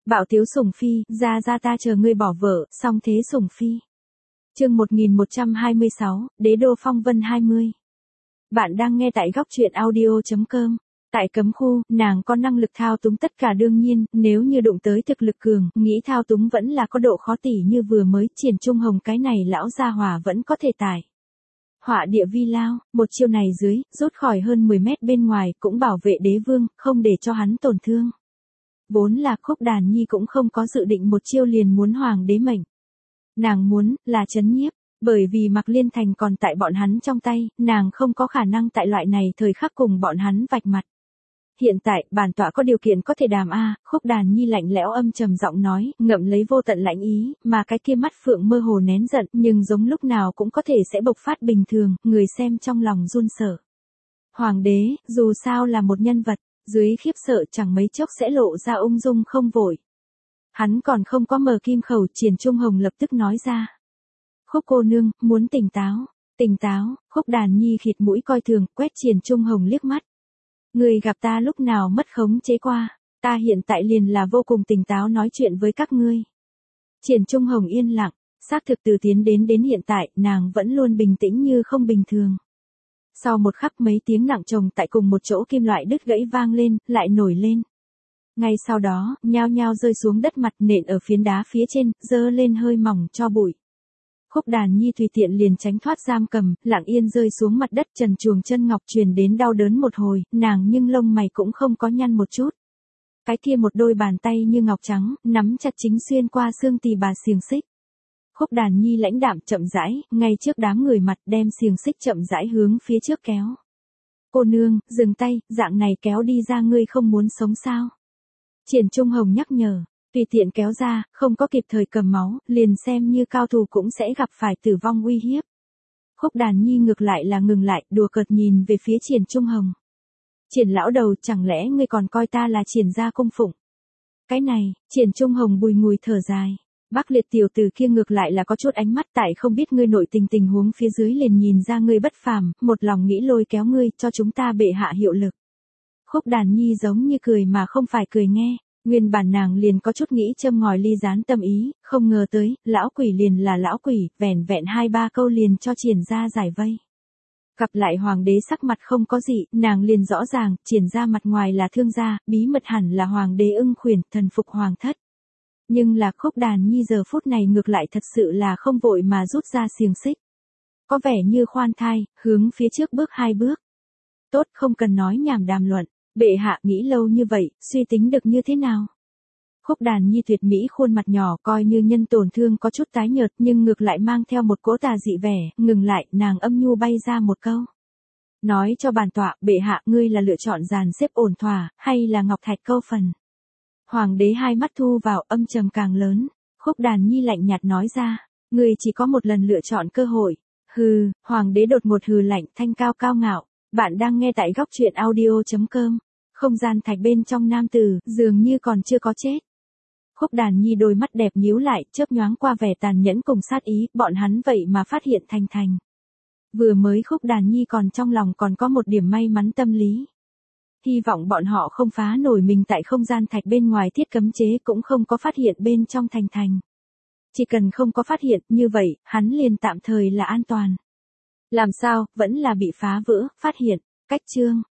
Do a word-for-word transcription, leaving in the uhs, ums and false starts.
Bạo tiếu sủng phi, ra ra ta chờ ngươi bỏ vợ, song thế sủng phi. Chương một nghìn một trăm hai mươi sáu, Đế đô phong vân hai mươi. Bạn đang nghe tại góc truyện audio chấm com. Tại cấm khu, nàng có năng lực thao túng tất cả đương nhiên, nếu như đụng tới thực lực cường, nghĩ thao túng vẫn là có độ khó tỉ như vừa mới, Triển Trung Hồng cái này lão gia hỏa vẫn có thể tải. Họa địa vi lao, một chiêu này dưới, rút khỏi hơn mười mét bên ngoài, cũng bảo vệ đế vương, không để cho hắn tổn thương. Vốn là Khúc Đàn Nhi cũng không có dự định một chiêu liền muốn hoàng đế mệnh. Nàng muốn, là trấn nhiếp, bởi vì Mạc Liên Thành còn tại bọn hắn trong tay, nàng không có khả năng tại loại này thời khắc cùng bọn hắn vạch mặt. Hiện tại, bản tọa có điều kiện có thể đàm a, Khúc Đàn Nhi lạnh lẽo âm trầm giọng nói, ngậm lấy vô tận lạnh ý, mà cái kia mắt phượng mơ hồ nén giận, nhưng giống lúc nào cũng có thể sẽ bộc phát bình thường, người xem trong lòng run sợ. Hoàng đế, dù sao là một nhân vật, dưới khiếp sợ chẳng mấy chốc sẽ lộ ra ung dung không vội. Hắn còn không có mở kim khẩu, Triển Trung Hồng lập tức nói ra. Khúc cô nương, muốn tỉnh táo, tỉnh táo, Khúc Đàn Nhi khịt mũi coi thường, quét Triển Trung Hồng liếc mắt. Người gặp ta lúc nào mất khống chế qua, ta hiện tại liền là vô cùng tỉnh táo nói chuyện với các ngươi. Triển Trung Hồng yên lặng, xác thực từ tiến đến đến hiện tại, nàng vẫn luôn bình tĩnh như không bình thường. Sau một khắc mấy tiếng nặng chồng tại cùng một chỗ kim loại đứt gãy vang lên, lại nổi lên. Ngay sau đó, nhao nhao rơi xuống đất mặt nện ở phiến đá phía trên, dơ lên hơi mỏng cho bụi. Khúc Đàn Nhi tùy tiện liền tránh thoát giam cầm, lặng yên rơi xuống mặt đất, trần truồng chân ngọc truyền đến đau đớn một hồi, nàng nhưng lông mày cũng không có nhăn một chút. Cái kia một đôi bàn tay như ngọc trắng, nắm chặt chính xuyên qua xương tỳ bà xiềng xích. Khúc Đàn Nhi lãnh đạm chậm rãi, ngay trước đám người mặt đem xiềng xích chậm rãi hướng phía trước kéo. Cô nương, dừng tay, dạng này kéo đi ra ngươi không muốn sống sao? Triển Trung Hồng nhắc nhở, tùy tiện kéo ra, không có kịp thời cầm máu, liền xem như cao thủ cũng sẽ gặp phải tử vong uy hiếp. Khúc Đàn Nhi ngược lại là ngừng lại, đùa cợt nhìn về phía Triển Trung Hồng. Triển lão đầu, chẳng lẽ ngươi còn coi ta là Triển gia cung phụng? Cái này, Triển Trung Hồng bùi ngùi thở dài. Bác Liệt tiểu tử kia ngược lại là có chút ánh mắt, tại không biết ngươi nội tình tình huống phía dưới liền nhìn ra ngươi bất phàm, một lòng nghĩ lôi kéo ngươi, cho chúng ta bệ hạ hiệu lực. Khúc Đàn Nhi giống như cười mà không phải cười nghe, nguyên bản nàng liền có chút nghĩ châm ngòi ly gián tâm ý, không ngờ tới, lão quỷ liền là lão quỷ, vẻn vẹn hai ba câu liền cho Triển gia giải vây. Gặp lại hoàng đế sắc mặt không có gì, nàng liền rõ ràng, Triển gia mặt ngoài là thương gia, bí mật hẳn là hoàng đế ưng khuyển, thần phục hoàng thất. Nhưng là Khúc Đàn Nhi giờ phút này ngược lại thật sự là không vội mà rút ra xiềng xích. Có vẻ như khoan thai, hướng phía trước bước hai bước. Tốt, không cần nói nhảm đàm luận, bệ hạ nghĩ lâu như vậy, suy tính được như thế nào? Khúc Đàn Nhi tuyệt mỹ khuôn mặt nhỏ coi như nhân tổn thương có chút tái nhợt nhưng ngược lại mang theo một cỗ tà dị vẻ, ngừng lại, nàng âm nhu bay ra một câu. Nói cho bản tọa, bệ hạ ngươi là lựa chọn dàn xếp ổn thỏa, hay là ngọc thạch câu phần? Hoàng đế hai mắt thu vào, âm trầm càng lớn. Khúc Đàn Nhi lạnh nhạt nói ra, ngươi chỉ có một lần lựa chọn cơ hội. Hừ, hoàng đế đột ngột hừ lạnh, thanh cao cao ngạo. Bạn đang nghe tại góc truyện audio chấm com. Không gian thạch bên trong nam tử, dường như còn chưa có chết. Khúc Đàn Nhi đôi mắt đẹp nhíu lại, chớp nhoáng qua vẻ tàn nhẫn cùng sát ý, bọn hắn vậy mà phát hiện Thành Thành. Vừa mới Khúc Đàn Nhi còn trong lòng còn có một điểm may mắn tâm lý. Hy vọng bọn họ không phá nổi mình tại không gian thạch bên ngoài thiết cấm chế, cũng không có phát hiện bên trong Thành Thành. Chỉ cần không có phát hiện, như vậy, hắn liền tạm thời là an toàn. Làm sao, vẫn là bị phá vỡ, phát hiện, cách chương.